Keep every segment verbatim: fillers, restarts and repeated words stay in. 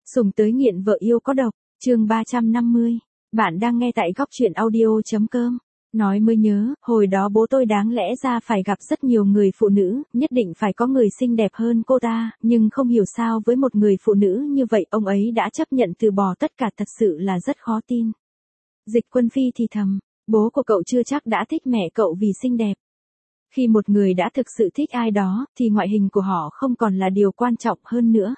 Sùng tới nghiện vợ yêu có độc, chương ba trăm năm mươi. Bạn đang nghe tại góc truyện audio.com. Nói mới nhớ, hồi đó bố tôi đáng lẽ ra phải gặp rất nhiều người phụ nữ, nhất định phải có người xinh đẹp hơn cô ta, nhưng không hiểu sao với một người phụ nữ như vậy ông ấy đã chấp nhận từ bỏ tất cả, thật sự là rất khó tin. Dịch Quân Phi thì thầm, bố của cậu chưa chắc đã thích mẹ cậu vì xinh đẹp. Khi một người đã thực sự thích ai đó, thì ngoại hình của họ không còn là điều quan trọng hơn nữa.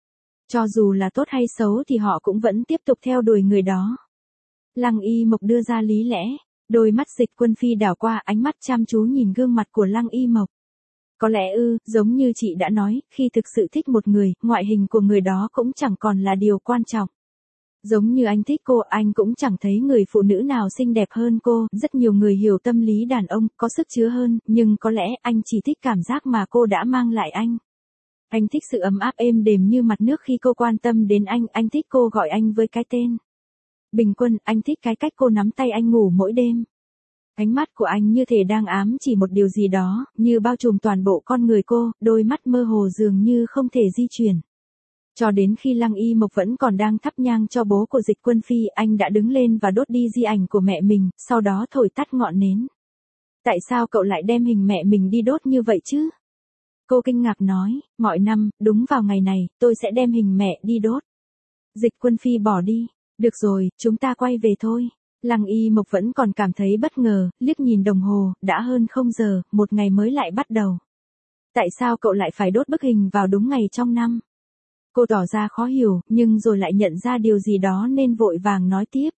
Cho dù là tốt hay xấu thì họ cũng vẫn tiếp tục theo đuổi người đó. Lăng Y Mộc đưa ra lý lẽ, đôi mắt Dịch Quân Phi đảo qua, ánh mắt chăm chú nhìn gương mặt của Lăng Y Mộc. Có lẽ ư, giống như chị đã nói, khi thực sự thích một người, ngoại hình của người đó cũng chẳng còn là điều quan trọng. Giống như anh thích cô, anh cũng chẳng thấy người phụ nữ nào xinh đẹp hơn cô, rất nhiều người hiểu tâm lý đàn ông, có sức chứa hơn, nhưng có lẽ anh chỉ thích cảm giác mà cô đã mang lại anh. Anh thích sự ấm áp êm đềm như mặt nước khi cô quan tâm đến anh, anh thích cô gọi anh với cái tên Bình Quân, anh thích cái cách cô nắm tay anh ngủ mỗi đêm. Ánh mắt của anh như thể đang ám chỉ một điều gì đó, như bao trùm toàn bộ con người cô, đôi mắt mơ hồ dường như không thể di chuyển. Cho đến khi Lăng Y Mộc vẫn còn đang thắp nhang cho bố của Dịch Quân Phi, anh đã đứng lên và đốt đi di ảnh của mẹ mình, sau đó thổi tắt ngọn nến. Tại sao cậu lại đem hình mẹ mình đi đốt như vậy chứ? Cô kinh ngạc nói, mọi năm, đúng vào ngày này, tôi sẽ đem hình mẹ đi đốt. Dịch Quân Phi bỏ đi. Được rồi, chúng ta quay về thôi. Lăng Y Mộc vẫn còn cảm thấy bất ngờ, liếc nhìn đồng hồ, đã hơn không giờ, một ngày mới lại bắt đầu. Tại sao cậu lại phải đốt bức hình vào đúng ngày trong năm? Cô tỏ ra khó hiểu, nhưng rồi lại nhận ra điều gì đó nên vội vàng nói tiếp.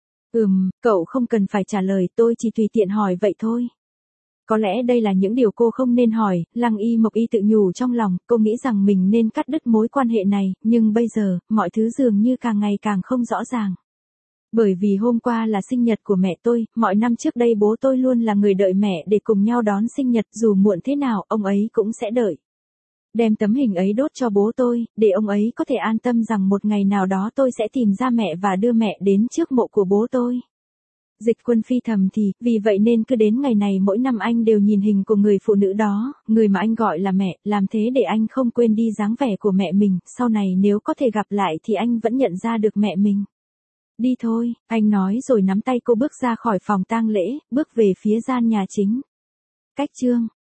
Ừm, cậu không cần phải trả lời, tôi chỉ tùy tiện hỏi vậy thôi. Có lẽ đây là những điều cô không nên hỏi, Lăng Y Mộc y tự nhủ trong lòng, cô nghĩ rằng mình nên cắt đứt mối quan hệ này, nhưng bây giờ, mọi thứ dường như càng ngày càng không rõ ràng. Bởi vì hôm qua là sinh nhật của mẹ tôi, mọi năm trước đây bố tôi luôn là người đợi mẹ để cùng nhau đón sinh nhật, dù muộn thế nào, ông ấy cũng sẽ đợi. Đem tấm hình ấy đốt cho bố tôi, để ông ấy có thể an tâm rằng một ngày nào đó tôi sẽ tìm ra mẹ và đưa mẹ đến trước mộ của bố tôi. Dịch Quân Phi thầm thì, vì vậy nên cứ đến ngày này mỗi năm anh đều nhìn hình của người phụ nữ đó, người mà anh gọi là mẹ, làm thế để anh không quên đi dáng vẻ của mẹ mình, sau này nếu có thể gặp lại thì anh vẫn nhận ra được mẹ mình. Đi thôi, anh nói rồi nắm tay cô bước ra khỏi phòng tang lễ, bước về phía gian nhà chính. Cách chương